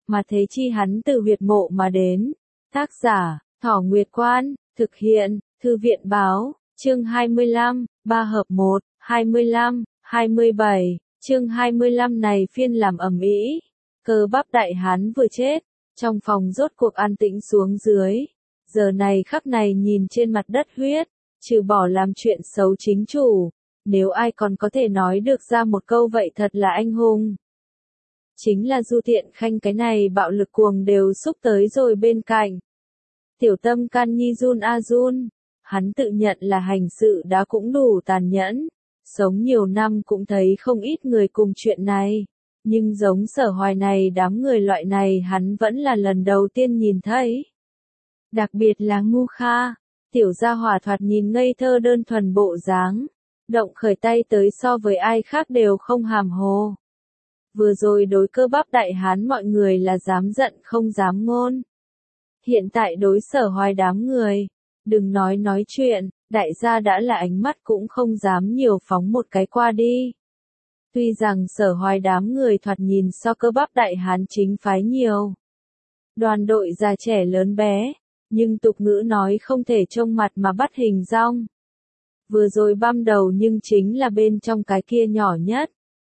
mà thế chi hắn từ huyệt mộ mà đến. Tác giả, Thỏ Nguyệt Quan, thực hiện, Thư viện báo, chương 25, 3 hợp 1, 25, 27, chương 25 này phiên làm ầm ĩ. Cơ bắp đại hán vừa chết, trong phòng rốt cuộc an tĩnh xuống dưới. Giờ này khắc này nhìn trên mặt đất huyết, trừ bỏ làm chuyện xấu chính chủ, nếu ai còn có thể nói được ra một câu vậy thật là anh hùng. Chính là Du Tiện Khanh, cái này bạo lực cuồng đều xúc tới rồi bên cạnh. Tiểu tâm can nhi run a run, hắn tự nhận là hành sự đã cũng đủ tàn nhẫn, sống nhiều năm cũng thấy không ít người cùng chuyện này, nhưng giống Sở Hoài này đám người loại này hắn vẫn là lần đầu tiên nhìn thấy. Đặc biệt là Ngu Kha, tiểu gia hỏa thoạt nhìn ngây thơ đơn thuần bộ dáng, động khởi tay tới so với ai khác đều không hàm hồ. Vừa rồi đối cơ bắp đại hán mọi người là dám giận không dám ngôn. Hiện tại đối Sở Hoài đám người, đừng nói chuyện, đại gia đã là ánh mắt cũng không dám nhiều phóng một cái qua đi. Tuy rằng Sở Hoài đám người thoạt nhìn so cơ bắp đại hán chính phái nhiều. Đoàn đội già trẻ lớn bé, nhưng tục ngữ nói không thể trông mặt mà bắt hình dong. Vừa rồi băm đầu nhưng chính là bên trong cái kia nhỏ nhất.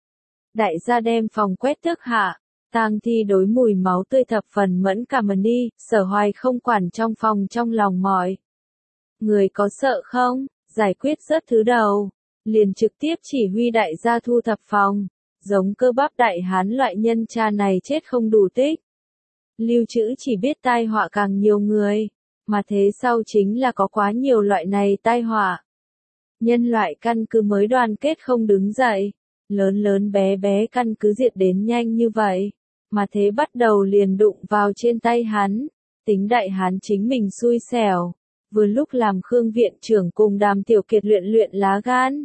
Đại gia đem phòng quét tước hạ, tang thi đối mùi máu tươi thập phần mẫn cảm đi, Sở Hoài không quản trong phòng trong lòng mọi. Người có sợ không, giải quyết rớt thứ đầu, liền trực tiếp chỉ huy đại gia thu thập phòng, giống cơ bắp đại hán loại nhân cha này chết không đủ tích. Lưu trữ chỉ biết tai họa càng nhiều người, mà thế sau chính là có quá nhiều loại này tai họa. Nhân loại căn cứ mới đoàn kết không đứng dậy, lớn bé bé căn cứ diệt đến nhanh như vậy, mà thế bắt đầu liền đụng vào trên tay hắn, tính đại hán chính mình xui xẻo, vừa lúc làm Khương viện trưởng cùng Đàm Tiểu Kiệt luyện lá gan.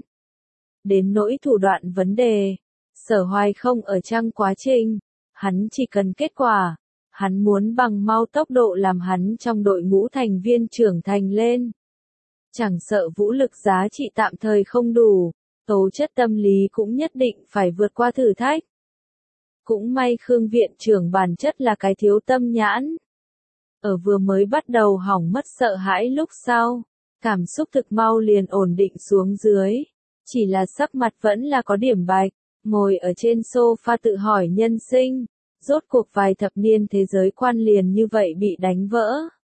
Đến nỗi thủ đoạn vấn đề, Sở Hoài không ở trong quá trình, hắn chỉ cần kết quả, hắn muốn bằng mau tốc độ làm hắn trong đội ngũ thành viên trưởng thành lên. Chẳng sợ vũ lực giá trị tạm thời không đủ, tố chất tâm lý cũng nhất định phải vượt qua thử thách. Cũng may Khương viện trưởng bản chất là cái thiếu tâm nhãn. Ở vừa mới bắt đầu hỏng mất sợ hãi lúc sau, cảm xúc thực mau liền ổn định xuống dưới. Chỉ là sắc mặt vẫn là có điểm bạch, ngồi ở trên sofa tự hỏi nhân sinh, rốt cuộc vài thập niên thế giới quan liền như vậy bị đánh vỡ.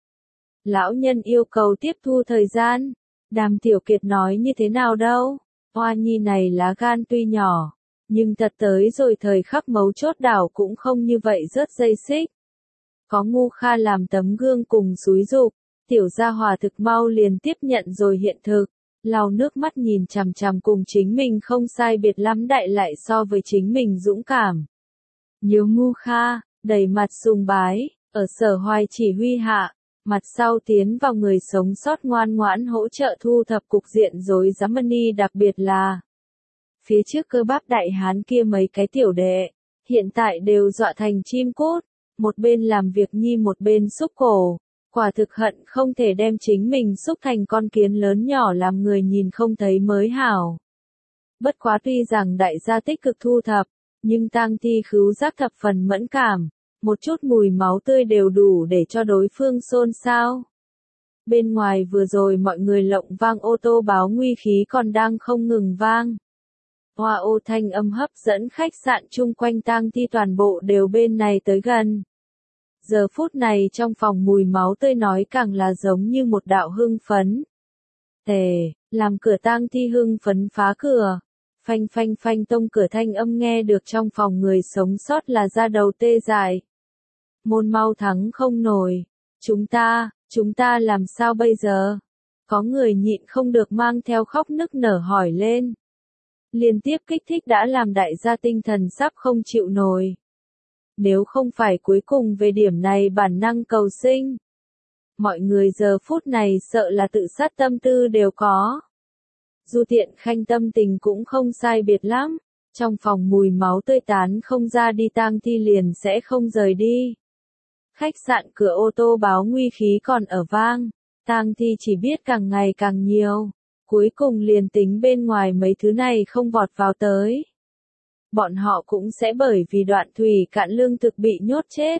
Lão nhân yêu cầu tiếp thu thời gian, Đàm Tiểu Kiệt nói như thế nào đâu, Hoa Nhi này lá gan tuy nhỏ, nhưng thật tới rồi thời khắc mấu chốt đảo cũng không như vậy rớt dây xích. Có Ngu Kha làm tấm gương cùng xúi dục, tiểu gia hòa thực mau liền tiếp nhận rồi hiện thực, lau nước mắt nhìn chằm chằm cùng chính mình không sai biệt lắm đại lại so với chính mình dũng cảm. Nhiều Ngu Kha, đầy mặt sùng bái, ở Sở Hoài chỉ huy hạ, mặt sau tiến vào người sống sót ngoan ngoãn hỗ trợ thu thập cục diện rối rắm đi, đặc biệt là phía trước cơ bắp đại hán kia mấy cái tiểu đệ, hiện tại đều dọa thành chim cút, một bên làm việc nhi một bên xúc cổ, quả thực hận không thể đem chính mình xúc thành con kiến lớn nhỏ làm người nhìn không thấy mới hảo. Bất quá tuy rằng đại gia tích cực thu thập, nhưng tang thi khứu giác thập phần mẫn cảm, một chút mùi máu tươi đều đủ để cho đối phương xôn xao. Bên ngoài vừa rồi mọi người lộng vang ô tô báo nguy khí còn đang không ngừng vang. Hoa ô thanh âm hấp dẫn khách sạn chung quanh tang thi toàn bộ đều bên này tới gần. Giờ phút này trong phòng mùi máu tươi nói càng là giống như một đạo hưng phấn. Tề, làm cửa tang thi hưng phấn phá cửa. Phanh phanh phanh tông cửa thanh âm nghe được trong phòng người sống sót là da đầu tê dại. Môn mau thắng không nổi. Chúng ta làm sao bây giờ? Có người nhịn không được mang theo khóc nức nở hỏi lên. Liên tiếp kích thích đã làm đại gia tinh thần sắp không chịu nổi. Nếu không phải cuối cùng về điểm này bản năng cầu sinh, mọi người giờ phút này sợ là tự sát tâm tư đều có. Du Tiện Khanh tâm tình cũng không sai biệt lắm, trong phòng mùi máu tươi tán không ra đi tang thi liền sẽ không rời đi. Khách sạn cửa ô tô báo nguy khí còn ở vang, tang thi chỉ biết càng ngày càng nhiều, cuối cùng liền tính bên ngoài mấy thứ này không vọt vào tới. bọn họ cũng sẽ bởi vì đoạn thủy cạn lương thực bị nhốt chết.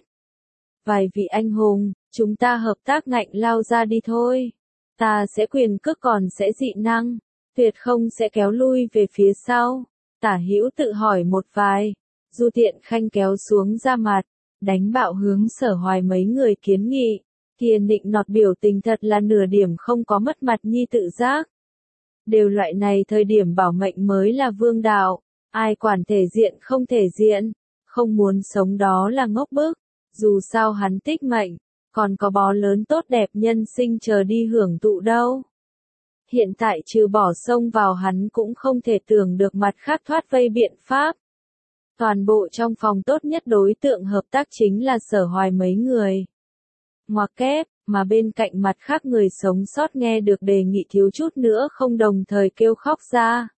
Vài vị anh hùng, chúng ta hợp tác ngạnh lao ra đi thôi. Ta sẽ quyền cước còn sẽ dị năng, tuyệt không sẽ kéo lui về phía sau. Tả Hữu tự hỏi một vài, Du Tiện Khanh kéo xuống ra mặt, đánh bạo hướng Sở Hoài mấy người kiến nghị. Kia nịnh nọt biểu tình thật là nửa điểm không có mất mặt nhi tự giác. Đều loại này thời điểm bảo mệnh mới là vương đạo, ai quản thể diện không thể diện, không muốn sống đó là ngốc bức, dù sao hắn tích mệnh, còn có bó lớn tốt đẹp nhân sinh chờ đi hưởng thụ đâu. Hiện tại trừ bỏ sông vào hắn cũng không thể tưởng được mặt khác thoát vây biện pháp. Toàn bộ trong phòng tốt nhất đối tượng hợp tác chính là Sở Hoài mấy người. Ngoặc kép, mà bên cạnh mặt khác người sống sót nghe được đề nghị thiếu chút nữa không đồng thời kêu khóc ra.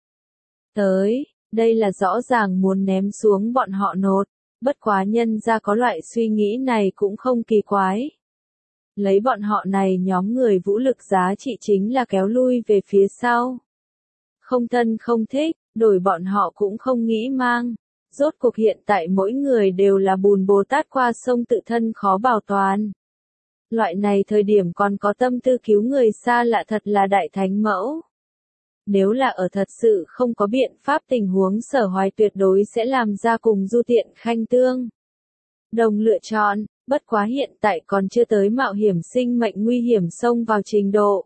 Tới, đây là rõ ràng muốn ném xuống bọn họ nột, bất quá nhân ra có loại suy nghĩ này cũng không kỳ quái. Lấy bọn họ này nhóm người vũ lực giá trị chính là kéo lui về phía sau. Không thân không thích, đổi bọn họ cũng không nghĩ mang. Rốt cuộc hiện tại mỗi người đều là bùn Bồ Tát qua sông tự thân khó bảo toàn. Loại này thời điểm còn có tâm tư cứu người xa lạ thật là đại thánh mẫu. Nếu là ở thật sự không có biện pháp tình huống Sở Hoài tuyệt đối sẽ làm ra cùng Du Tiện Khanh tương đồng lựa chọn, bất quá hiện tại còn chưa tới mạo hiểm sinh mệnh nguy hiểm xông vào trình độ.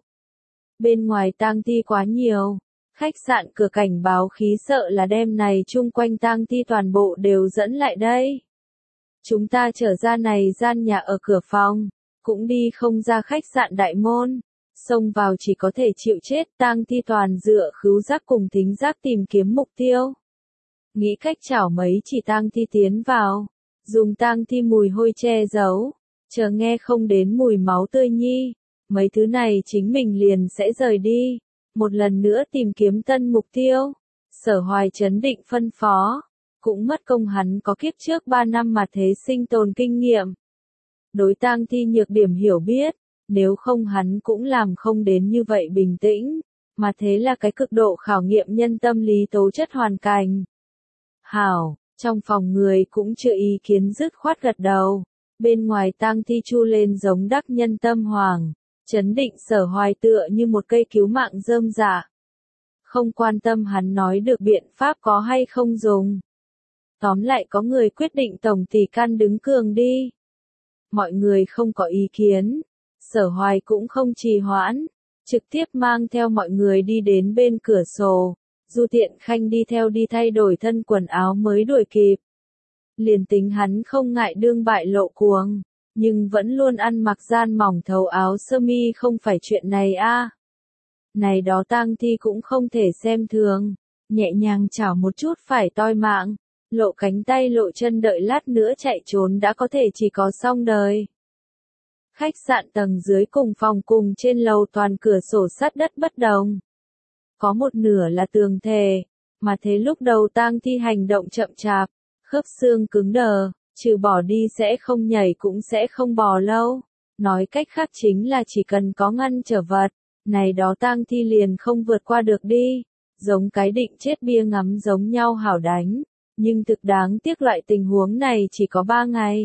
Bên ngoài tang thi quá nhiều, khách sạn cửa cảnh báo khí sợ là đêm này chung quanh tang thi toàn bộ đều dẫn lại đây. Chúng ta trở ra này gian nhà ở cửa phòng, cũng đi không ra khách sạn đại môn, xông vào chỉ có thể chịu chết, tang thi toàn dựa khứu giác cùng thính giác tìm kiếm mục tiêu. Nghĩ cách chảo mấy chỉ tang thi tiến vào, dùng tang thi mùi hôi che giấu, chờ nghe không đến mùi máu tươi nhi, mấy thứ này chính mình liền sẽ rời đi, một lần nữa tìm kiếm tân mục tiêu. Sở Hoài trấn định phân phó, cũng mất công hắn có kiếp trước 3 năm mà thế sinh tồn kinh nghiệm. Đối tang thi nhược điểm hiểu biết, nếu không hắn cũng làm không đến như vậy bình tĩnh, mà thế là cái cực độ khảo nghiệm nhân tâm lý tố chất hoàn cảnh. Hảo, trong phòng người cũng chưa ý kiến dứt khoát gật đầu, bên ngoài tang thi chu lên giống đắc nhân tâm hoàng, trấn định Sở Hoài tựa như một cây cứu mạng rơm rạ. Không quan tâm hắn nói được biện pháp có hay không dùng. Tóm lại có người quyết định tổng tỷ can đứng cường đi. Mọi người không có ý kiến, Sở Hoài cũng không trì hoãn, trực tiếp mang theo mọi người đi đến bên cửa sổ, Du Tiện Khanh đi theo đi thay đổi thân quần áo mới đuổi kịp. Liền tính hắn không ngại đương bại lộ cuồng, nhưng vẫn luôn ăn mặc gian mỏng thấu áo sơ mi không phải chuyện này a. Này đó tang thi cũng không thể xem thường, nhẹ nhàng chảo một chút phải toi mạng. Lộ cánh tay lộ chân đợi lát nữa chạy trốn đã có thể chỉ có xong đời. Khách sạn tầng dưới cùng phòng cùng trên lầu toàn cửa sổ sắt đất bất đồng. Có một nửa là tường thề, mà thế lúc đầu tang thi hành động chậm chạp, khớp xương cứng đờ, trừ bỏ đi sẽ không nhảy cũng sẽ không bò lâu. Nói cách khác chính là chỉ cần có ngăn trở vật, này đó tang thi liền không vượt qua được đi, giống cái định chết bia ngắm giống nhau hảo đánh. Nhưng thực đáng tiếc loại tình huống này chỉ có 3 ngày.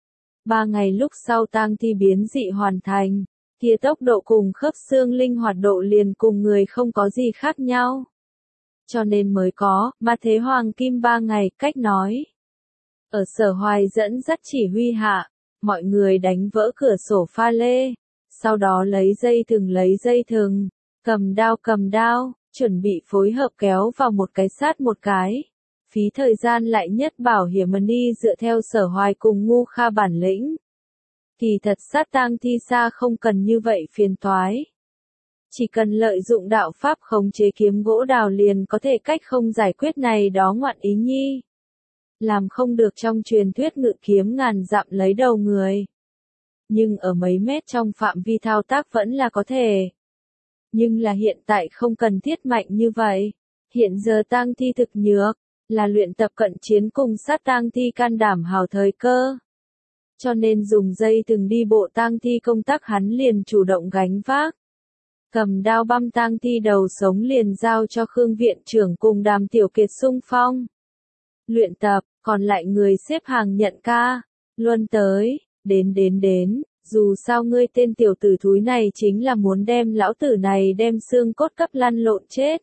3 ngày lúc sau tang thi biến dị hoàn thành, kia tốc độ cùng khớp xương linh hoạt độ liền cùng người không có gì khác nhau. Cho nên mới có, mà thế hoàng kim 3 ngày, cách nói. Ở Sở Hoài dẫn dắt chỉ huy hạ, mọi người đánh vỡ cửa sổ pha lê, sau đó lấy dây thừng, cầm đao, chuẩn bị phối hợp kéo vào một cái sát một cái. Phí thời gian lại nhất bảo hiểm đi dựa theo Sở Hoài cùng Ngu Kha bản lĩnh. Kỳ thật sát tang thi xa không cần như vậy phiền toái. Chỉ cần lợi dụng đạo pháp khống chế kiếm gỗ đào liền có thể cách không giải quyết này đó ngoạn ý nhi. Làm không được trong truyền thuyết ngự kiếm ngàn dặm lấy đầu người. Nhưng ở mấy mét trong phạm vi thao tác vẫn là có thể. Nhưng là hiện tại không cần thiết mạnh như vậy. Hiện giờ tang thi thực nhược, là luyện tập cận chiến cùng sát tang thi can đảm hào thời cơ. Cho nên dùng dây từng đi bộ tang thi công tác hắn liền chủ động gánh vác. Cầm đao băm tang thi đầu sống liền giao cho Khương viện trưởng cùng Đàm Tiểu Kiệt xung phong. luyện tập, còn lại người xếp hàng nhận ca. Luân tới, đến, dù sao ngươi tên tiểu tử thúi này chính là muốn đem lão tử này đem xương cốt cấp lăn lộn chết.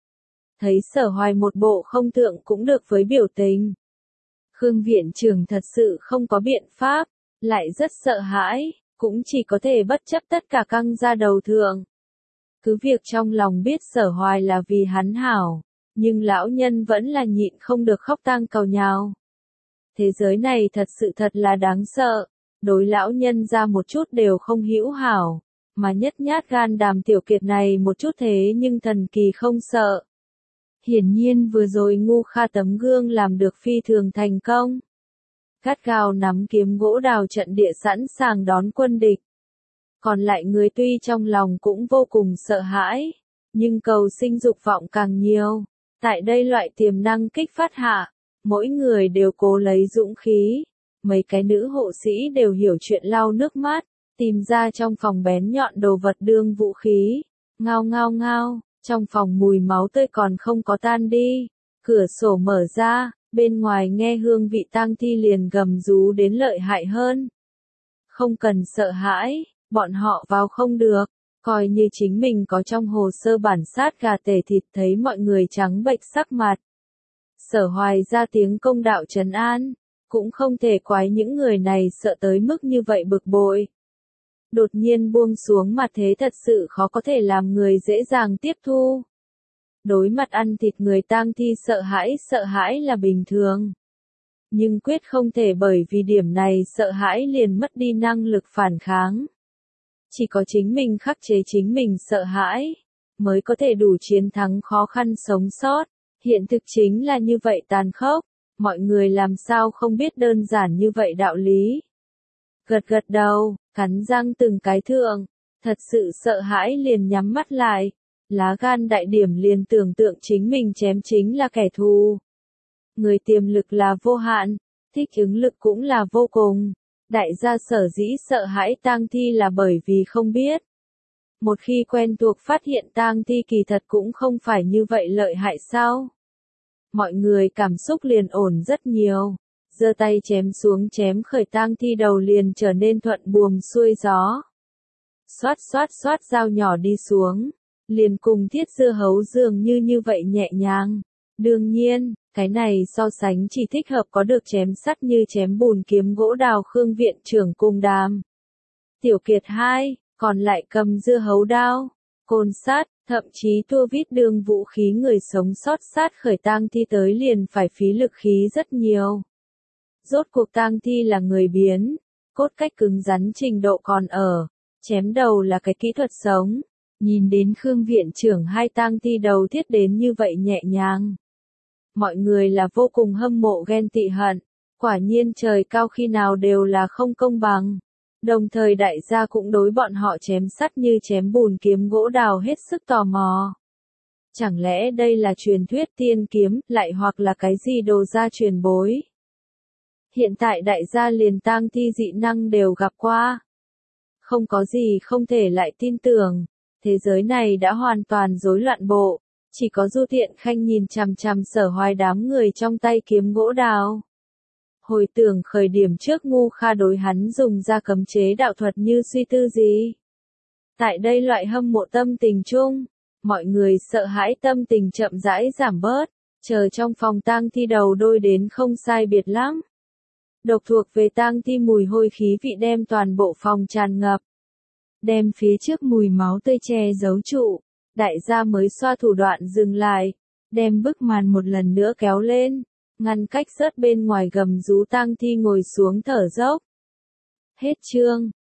Thấy Sở Hoài một bộ không thượng cũng được với biểu tình. Khương viện trưởng thật sự không có biện pháp, lại rất sợ hãi, cũng chỉ có thể bất chấp tất cả căng ra đầu thượng. Cứ việc trong lòng biết Sở Hoài là vì hắn hảo, nhưng lão nhân vẫn là nhịn không được khóc tang cầu nhào. Thế giới này thật sự thật là đáng sợ, đối lão nhân ra một chút đều không hữu hảo, mà nhất nhát gan Đàm Tiểu Kiệt này một chút thế nhưng thần kỳ không sợ. Hiển nhiên vừa rồi Ngu Kha tấm gương làm được phi thường thành công. Gắt gao nắm kiếm gỗ đào trận địa sẵn sàng đón quân địch. Còn lại người tuy trong lòng cũng vô cùng sợ hãi, nhưng cầu sinh dục vọng càng nhiều. Tại đây loại tiềm năng kích phát hạ, mỗi người đều cố lấy dũng khí. Mấy cái nữ hộ sĩ đều hiểu chuyện lau nước mắt, tìm ra trong phòng bén nhọn đồ vật đương vũ khí. Ngao ngao ngao, trong phòng mùi máu tươi còn không có tan đi. Cửa sổ mở ra, bên ngoài nghe hương vị tang thi liền gầm rú đến lợi hại hơn. Không cần sợ hãi, bọn họ vào không được, coi như chính mình có trong hồ sơ bản sát gà tể thịt thấy mọi người trắng bệch sắc mặt. Sở Hoài ra tiếng công đạo trấn an, cũng không thể quái những người này sợ tới mức như vậy bực bội. Đột nhiên buông xuống mặt thế thật sự khó có thể làm người dễ dàng tiếp thu. Đối mặt ăn thịt người tang thi sợ hãi là bình thường. Nhưng quyết không thể bởi vì điểm này sợ hãi liền mất đi năng lực phản kháng. Chỉ có chính mình khắc chế chính mình sợ hãi, mới có thể đủ chiến thắng khó khăn sống sót. Hiện thực chính là như vậy tàn khốc, mọi người làm sao không biết đơn giản như vậy đạo lý. Gật gật đầu, cắn răng từng cái thượng, thật sự sợ hãi liền nhắm mắt lại, lá gan đại điểm liền tưởng tượng chính mình chém chính là kẻ thù. Người tiềm lực là vô hạn, thích ứng lực cũng là vô cùng. Đại gia sở dĩ sợ hãi tang thi là bởi vì không biết. Một khi quen thuộc phát hiện tang thi kỳ thật cũng không phải như vậy lợi hại sao. Mọi người cảm xúc liền ổn rất nhiều. Giơ tay chém xuống chém khởi tang thi đầu liền trở nên thuận buồm xuôi gió. Xoát xoát xoát dao nhỏ đi xuống. Liền cùng thiết dưa hấu dường như vậy nhẹ nhàng. Đương nhiên, cái này so sánh chỉ thích hợp có được chém sắt như chém bùn kiếm gỗ đào Khương viện trưởng cùng Đàm Tiểu Kiệt 2, còn lại cầm dưa hấu đao, côn sắt, thậm chí tua vít đương vũ khí người sống sót sát khởi tang thi tới liền phải phí lực khí rất nhiều. Rốt cuộc tang thi là người biến, cốt cách cứng rắn trình độ còn ở, chém đầu là cái kỹ thuật sống. Nhìn đến Khương viện trưởng hai tang thi đầu thiết đến như vậy nhẹ nhàng. Mọi người là vô cùng hâm mộ ghen tị hận, quả nhiên trời cao khi nào đều là không công bằng. Đồng thời đại gia cũng đối bọn họ chém sắt như chém bùn kiếm gỗ đào hết sức tò mò. Chẳng lẽ đây là truyền thuyết tiên kiếm, lại hoặc là cái gì đồ gia truyền bối? Hiện tại đại gia liền tang thi dị năng đều gặp qua. Không có gì không thể lại tin tưởng, thế giới này đã hoàn toàn rối loạn bộ. Chỉ có Du Thiện Khanh nhìn chằm chằm Sở Hoài đám người trong tay kiếm gỗ đào. Hồi tưởng khởi điểm trước Ngu Kha đối hắn dùng ra cấm chế đạo thuật như suy tư gì. Tại đây loại hâm mộ tâm tình chung, mọi người sợ hãi tâm tình chậm rãi giảm bớt, chờ trong phòng tang thi đầu đôi đến không sai biệt lắm. Độc thuộc về tang thi mùi hôi khí vị đem toàn bộ phòng tràn ngập. Đem phía trước mùi máu tươi che giấu trụ. Đại gia mới xoa thủ đoạn dừng lại, đem bức màn một lần nữa kéo lên, ngăn cách rớt bên ngoài gầm rú tang thi ngồi xuống thở dốc. Hết chương.